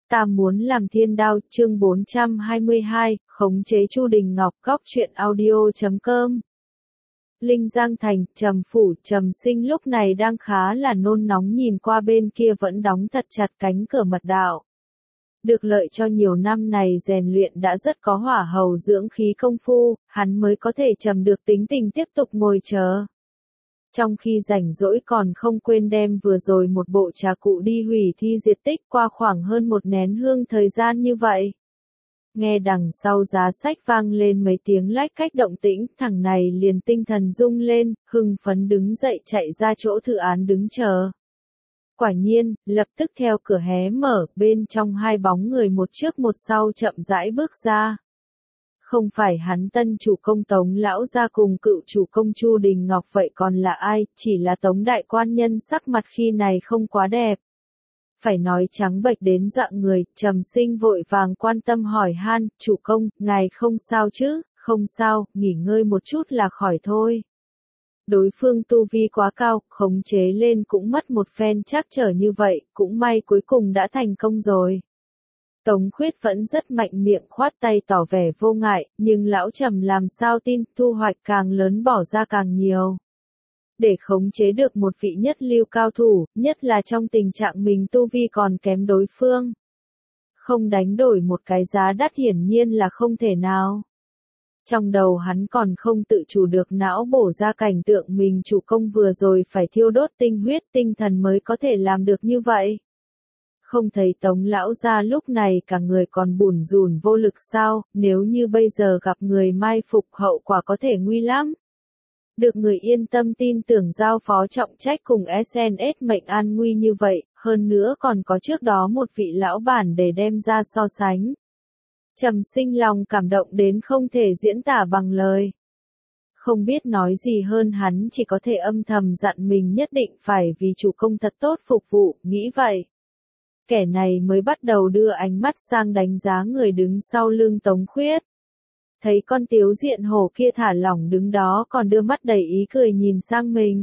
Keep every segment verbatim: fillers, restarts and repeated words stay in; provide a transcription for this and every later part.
Ta muốn làm thiên đao, chương bốn trăm hai mươi hai, khống chế Chu Đình Ngọc, góc truyện audio chấm com. Linh Giang Thành, Trầm Phủ, Trầm Sinh lúc này đang khá là nôn nóng nhìn qua bên kia vẫn đóng thật chặt cánh cửa mật đạo. Được lợi cho nhiều năm này rèn luyện đã rất có hỏa hầu dưỡng khí công phu, hắn mới có thể trầm được tính tình tiếp tục ngồi chờ. Trong khi rảnh rỗi còn không quên đem vừa rồi một bộ trà cụ đi hủy thi diệt tích qua khoảng hơn một nén hương thời gian như vậy. Nghe đằng sau giá sách vang lên mấy tiếng lách cách động tĩnh, thằng này liền tinh thần rung lên, hưng phấn đứng dậy chạy ra chỗ thư án đứng chờ. Quả nhiên, lập tức theo cửa hé mở, bên trong hai bóng người một trước một sau chậm rãi bước ra. Không phải hắn tân chủ công Tống lão gia cùng cựu chủ công Chu Đình Ngọc vậy còn là ai, chỉ là Tống đại quan nhân sắc mặt khi này không quá đẹp. Phải nói trắng bệch đến dọa người, Trầm Sinh vội vàng quan tâm hỏi han, chủ công, ngài không sao chứ, không sao, nghỉ ngơi một chút là khỏi thôi. Đối phương tu vi quá cao, khống chế lên cũng mất một phen chắc trở như vậy, cũng may cuối cùng đã thành công rồi. Tống Khuyết vẫn rất mạnh miệng khoát tay tỏ vẻ vô ngại, nhưng lão Trầm làm sao tin, thu hoạch càng lớn bỏ ra càng nhiều. Để khống chế được một vị nhất lưu cao thủ, nhất là trong tình trạng mình tu vi còn kém đối phương. Không đánh đổi một cái giá đắt hiển nhiên là không thể nào. Trong đầu hắn còn không tự chủ được não bổ ra cảnh tượng mình chủ công vừa rồi phải thiêu đốt tinh huyết tinh thần mới có thể làm được như vậy. Không thấy Tống lão gia lúc này cả người còn bủn rủn vô lực sao, nếu như bây giờ gặp người mai phục hậu quả có thể nguy lắm. Được người yên tâm tin tưởng giao phó trọng trách cùng ét en ét mệnh an nguy như vậy, hơn nữa còn có trước đó một vị lão bản để đem ra so sánh. Trầm Sinh lòng cảm động đến không thể diễn tả bằng lời. Không biết nói gì hơn hắn chỉ có thể âm thầm dặn mình nhất định phải vì chủ công thật tốt phục vụ, nghĩ vậy. Kẻ này mới bắt đầu đưa ánh mắt sang đánh giá người đứng sau lưng Tống Khuyết. Thấy con tiếu diện hổ kia thả lỏng đứng đó còn đưa mắt đầy ý cười nhìn sang mình.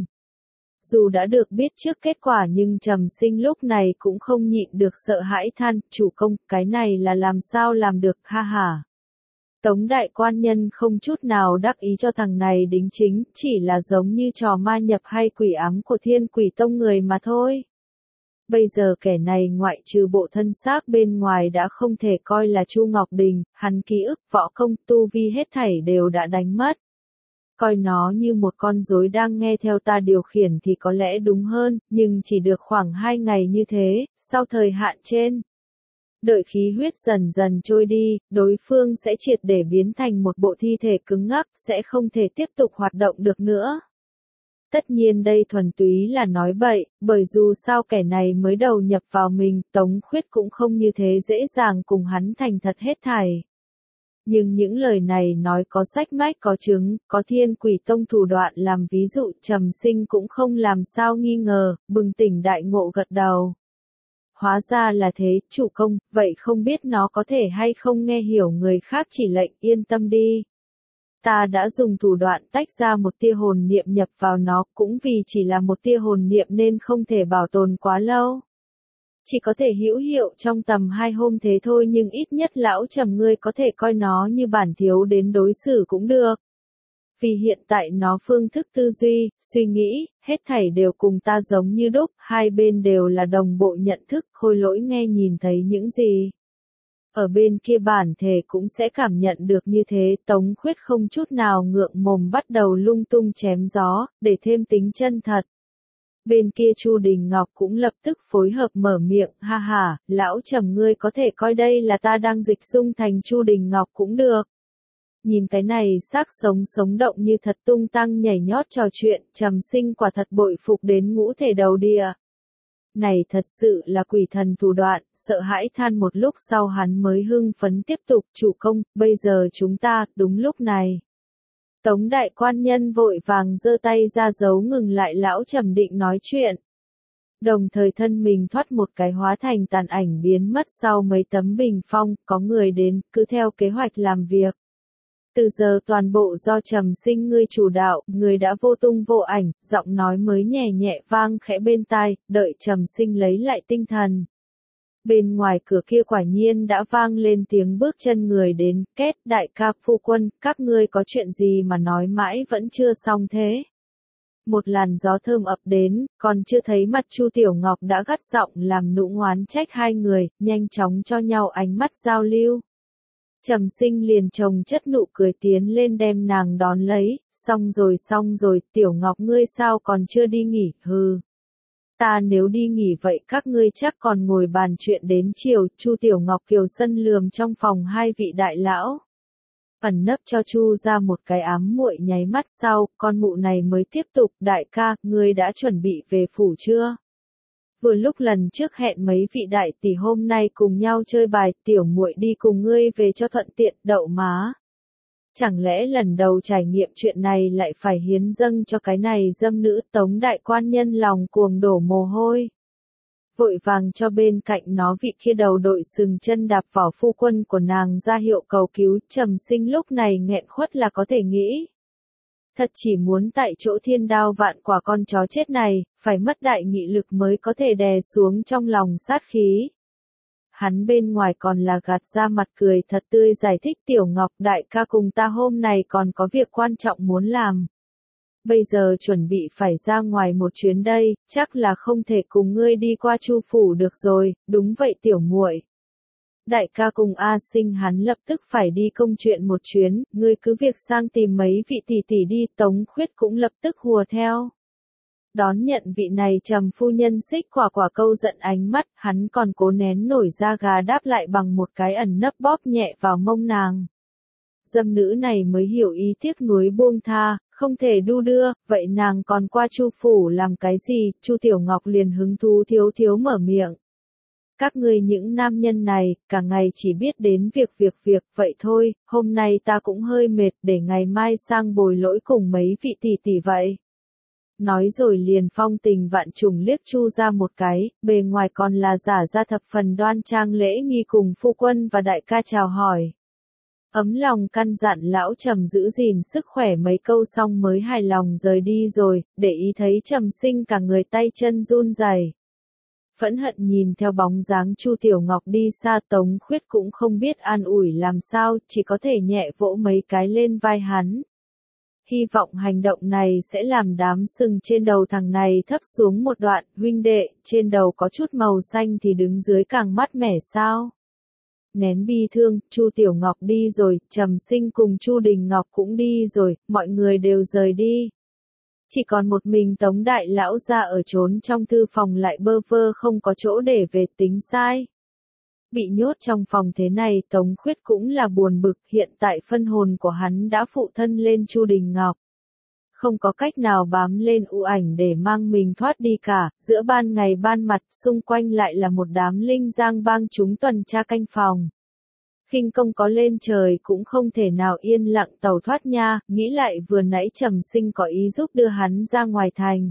Dù đã được biết trước kết quả nhưng Trầm Sinh lúc này cũng không nhịn được sợ hãi than, chủ công, cái này là làm sao làm được, ha ha. Tống đại quan nhân không chút nào đắc ý cho thằng này đính chính, chỉ là giống như trò ma nhập hay quỷ ám của Thiên Quỷ Tông người mà thôi. Bây giờ kẻ này ngoại trừ bộ thân xác bên ngoài đã không thể coi là Chu Ngọc Đình, hắn ký ức, võ công, tu vi hết thảy đều đã đánh mất. Coi nó như một con rối đang nghe theo ta điều khiển thì có lẽ đúng hơn, nhưng chỉ được khoảng hai ngày như thế, sau thời hạn trên. Đợi khí huyết dần dần trôi đi, đối phương sẽ triệt để biến thành một bộ thi thể cứng ngắc, sẽ không thể tiếp tục hoạt động được nữa. Tất nhiên đây thuần túy là nói bậy, bởi dù sao kẻ này mới đầu nhập vào mình, Tống Khuyết cũng không như thế dễ dàng cùng hắn thành thật hết thảy. Nhưng những lời này nói có sách mách có chứng, có Thiên Quỷ Tông thủ đoạn làm ví dụ, Trầm Sinh cũng không làm sao nghi ngờ, bừng tỉnh đại ngộ gật đầu. Hóa ra là thế, chủ công, vậy không biết nó có thể hay không nghe hiểu người khác chỉ lệnh, yên tâm đi. Ta đã dùng thủ đoạn tách ra một tia hồn niệm nhập vào nó, cũng vì chỉ là một tia hồn niệm nên không thể bảo tồn quá lâu. Chỉ có thể hữu hiệu trong tầm hai hôm thế thôi nhưng ít nhất lão Trầm ngươi có thể coi nó như bản thiếu đến đối xử cũng được. Vì hiện tại nó phương thức tư duy, suy nghĩ, hết thảy đều cùng ta giống như đúc, hai bên đều là đồng bộ nhận thức, khôi lỗi nghe nhìn thấy những gì. Ở bên kia bản thể cũng sẽ cảm nhận được như thế, Tống Khuyết không chút nào ngượng mồm bắt đầu lung tung chém gió, để thêm tính chân thật. Bên kia Chu Đình Ngọc cũng lập tức phối hợp mở miệng, ha ha, lão Trầm ngươi có thể coi đây là ta đang dịch dung thành Chu Đình Ngọc cũng được. Nhìn cái này xác sống sống động như thật tung tăng nhảy nhót trò chuyện, Trầm Sinh quả thật bội phục đến ngũ thể đầu địa. Này thật sự là quỷ thần thủ đoạn, sợ hãi than một lúc sau hắn mới hưng phấn tiếp tục, chủ công, bây giờ chúng ta, đúng lúc này. Tống đại quan nhân vội vàng giơ tay ra dấu ngừng lại lão Trầm định nói chuyện. Đồng thời thân mình thoát một cái hóa thành tàn ảnh biến mất sau mấy tấm bình phong, có người đến, cứ theo kế hoạch làm việc. Từ giờ toàn bộ do Trầm Sinh ngươi chủ đạo, người đã vô tung vô ảnh, giọng nói mới nhẹ nhẹ vang khẽ bên tai, đợi Trầm Sinh lấy lại tinh thần. Bên ngoài cửa kia quả nhiên đã vang lên tiếng bước chân người đến, két, đại ca, phu quân, các ngươi có chuyện gì mà nói mãi vẫn chưa xong thế? Một làn gió thơm ập đến, còn chưa thấy mặt Chu Tiểu Ngọc đã gắt giọng làm nũng oán trách hai người, nhanh chóng cho nhau ánh mắt giao lưu. Trầm Sinh liền chồng chất nụ cười tiến lên đem nàng đón lấy, xong rồi xong rồi, Tiểu Ngọc ngươi sao còn chưa đi nghỉ, hừ. Ta nếu đi nghỉ vậy các ngươi chắc còn ngồi bàn chuyện đến chiều, Chu Tiểu Ngọc kiều sân lườm trong phòng hai vị đại lão. Ẩn nấp cho Chu ra một cái ám muội nháy mắt sau, con mụ này mới tiếp tục, đại ca, ngươi đã chuẩn bị về phủ chưa? Vừa lúc lần trước hẹn mấy vị đại tỷ hôm nay cùng nhau chơi bài, tiểu muội đi cùng ngươi về cho thuận tiện, đậu má. Chẳng lẽ lần đầu trải nghiệm chuyện này lại phải hiến dâng cho cái này dâm nữ Tống đại quan nhân lòng cuồng đổ mồ hôi. Vội vàng cho bên cạnh nó vị kia đầu đội sừng chân đạp vào phu quân của nàng ra hiệu cầu cứu, Trầm Sinh lúc này nghẹn khuất là có thể nghĩ. Thật chỉ muốn tại chỗ thiên đao vạn quả con chó chết này, phải mất đại nghị lực mới có thể đè xuống trong lòng sát khí. Hắn bên ngoài còn là gạt ra mặt cười thật tươi giải thích Tiểu Ngọc đại ca cùng ta hôm nay còn có việc quan trọng muốn làm. Bây giờ chuẩn bị phải ra ngoài một chuyến đây, chắc là không thể cùng ngươi đi qua Chu phủ được rồi, đúng vậy tiểu muội. Đại ca cùng A Sinh hắn lập tức phải đi công chuyện một chuyến, ngươi cứ việc sang tìm mấy vị tỷ tỷ đi, Tống Khuyết cũng lập tức hùa theo. Đón nhận vị này Trầm phu nhân xích quả quả câu giận ánh mắt, hắn còn cố nén nổi da gà đáp lại bằng một cái ẩn nấp bóp nhẹ vào mông nàng. Dâm nữ này mới hiểu ý tiếc nuối buông tha, không thể đu đưa, vậy nàng còn qua Chu phủ làm cái gì? Chu Tiểu Ngọc liền hứng thú thiếu thiếu mở miệng. Các ngươi những nam nhân này, cả ngày chỉ biết đến việc việc việc, vậy thôi, hôm nay ta cũng hơi mệt, để ngày mai sang bồi lỗi cùng mấy vị tỷ tỷ vậy. Nói rồi liền phong tình vạn trùng liếc Chu ra một cái, bề ngoài còn là giả ra thập phần đoan trang lễ nghi cùng phu quân và đại ca chào hỏi. Ấm lòng căn dặn lão Trầm giữ gìn sức khỏe mấy câu xong mới hài lòng rời đi rồi, để ý thấy Trầm Sinh cả người tay chân run rẩy. Phẫn hận nhìn theo bóng dáng Chu Tiểu Ngọc đi xa, Tống Khuyết cũng không biết an ủi làm sao, chỉ có thể nhẹ vỗ mấy cái lên vai hắn. Hy vọng hành động này sẽ làm đám sừng trên đầu thằng này thấp xuống một đoạn, huynh đệ, trên đầu có chút màu xanh thì đứng dưới càng mát mẻ sao. Nén bi thương, Chu Tiểu Ngọc đi rồi, Trầm Sinh cùng Chu Đình Ngọc cũng đi rồi, mọi người đều rời đi. Chỉ còn một mình Tống đại lão ra ở trốn trong thư phòng lại bơ vơ không có chỗ để về, tính sai. Bị nhốt trong phòng thế này Tống Khuyết cũng là buồn bực, hiện tại phân hồn của hắn đã phụ thân lên Chu Đình Ngọc. Không có cách nào bám lên u ảnh để mang mình thoát đi cả, giữa ban ngày ban mặt xung quanh lại là một đám linh giang bang chúng tuần tra canh phòng. Khinh công có lên trời cũng không thể nào yên lặng tàu thoát nha, nghĩ lại vừa nãy Trầm Sinh có ý giúp đưa hắn ra ngoài thành.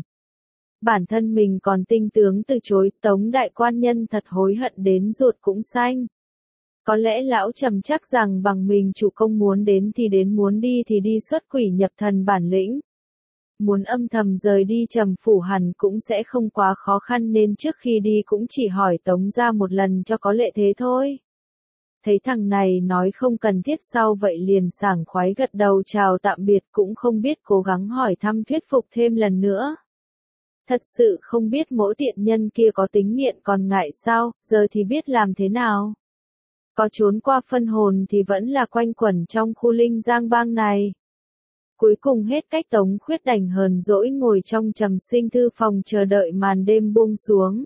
Bản thân mình còn tinh tướng từ chối, Tống đại quan nhân thật hối hận đến ruột cũng xanh. Có lẽ lão Trầm chắc rằng bằng mình chủ công muốn đến thì đến, muốn đi thì đi, xuất quỷ nhập thần bản lĩnh. Muốn âm thầm rời đi Trầm phủ hẳn cũng sẽ không quá khó khăn, nên trước khi đi cũng chỉ hỏi Tống ra một lần cho có lệ thế thôi. Thấy thằng này nói không cần thiết sau vậy liền sảng khoái gật đầu chào tạm biệt, cũng không biết cố gắng hỏi thăm thuyết phục thêm lần nữa. Thật sự không biết mỗi tiện nhân kia có tính nghiện còn ngại sao, giờ thì biết làm thế nào. Có trốn qua phân hồn thì vẫn là quanh quẩn trong khu linh giang bang này. Cuối cùng hết cách, Tống Khuyết đành hờn dỗi ngồi trong Trầm Sinh thư phòng chờ đợi màn đêm buông xuống.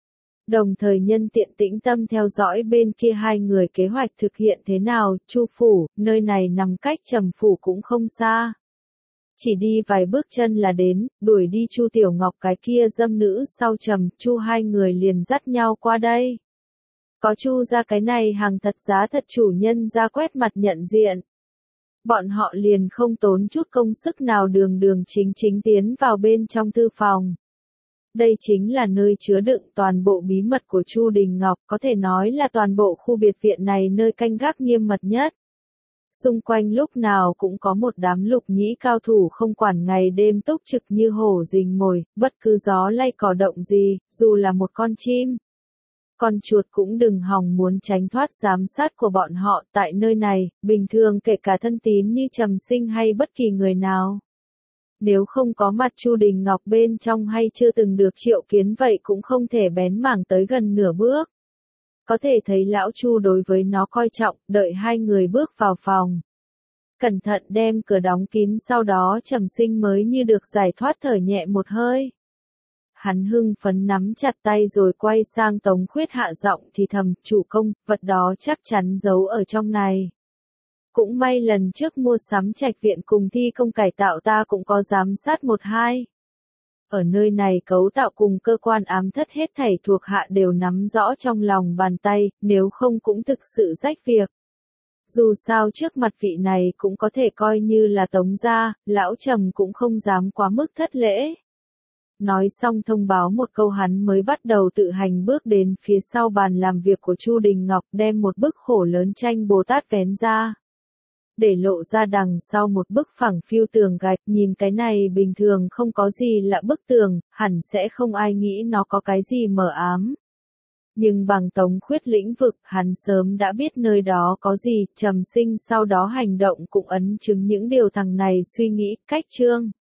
Đồng thời nhân tiện tĩnh tâm theo dõi bên kia hai người kế hoạch thực hiện thế nào. Chu phủ, nơi này nằm cách Trầm phủ cũng không xa. Chỉ đi vài bước chân là đến, đuổi đi Chu Tiểu Ngọc cái kia dâm nữ sau Trầm, Chu hai người liền dắt nhau qua đây. Có Chu ra cái này hàng thật giá thật chủ nhân ra quét mặt nhận diện. Bọn họ liền không tốn chút công sức nào đường đường chính chính tiến vào bên trong thư phòng. Đây chính là nơi chứa đựng toàn bộ bí mật của Chu Đình Ngọc, có thể nói là toàn bộ khu biệt viện này nơi canh gác nghiêm mật nhất. Xung quanh lúc nào cũng có một đám lục nhĩ cao thủ không quản ngày đêm túc trực như hổ rình mồi, bất cứ gió lay cỏ động gì, dù là một con chim. Con chuột cũng đừng hòng muốn tránh thoát giám sát của bọn họ, tại nơi này, bình thường kể cả thân tín như Trầm Sinh hay bất kỳ người nào. Nếu không có mặt Chu Đình Ngọc bên trong hay chưa từng được triệu kiến vậy cũng không thể bén mảng tới gần nửa bước. Có thể thấy lão Chu đối với nó coi trọng, đợi hai người bước vào phòng. Cẩn thận đem cửa đóng kín, sau đó Trầm Sinh mới như được giải thoát thở nhẹ một hơi. Hắn hưng phấn nắm chặt tay rồi quay sang Tống Khuyết hạ giọng thì thầm, chủ công, vật đó chắc chắn giấu ở trong này. Cũng may lần trước mua sắm trạch viện cùng thi công cải tạo ta cũng có giám sát một hai. Ở nơi này cấu tạo cùng cơ quan ám thất hết thảy thuộc hạ đều nắm rõ trong lòng bàn tay, nếu không cũng thực sự rách việc. Dù sao trước mặt vị này cũng có thể coi như là Tống gia, lão Trầm cũng không dám quá mức thất lễ. Nói xong thông báo một câu hắn mới bắt đầu tự hành bước đến phía sau bàn làm việc của Chu Đình Ngọc, đem một bức khổ lớn tranh Bồ Tát vén ra. Để lộ ra đằng sau một bức phẳng phiu tường gạch, nhìn cái này bình thường không có gì lạ, bức tường, hẳn sẽ không ai nghĩ nó có cái gì mờ ám. Nhưng bằng Tống Khuyết lĩnh vực, hắn sớm đã biết nơi đó có gì, Trầm Sinh sau đó hành động cũng ấn chứng những điều thằng này suy nghĩ, cách chương.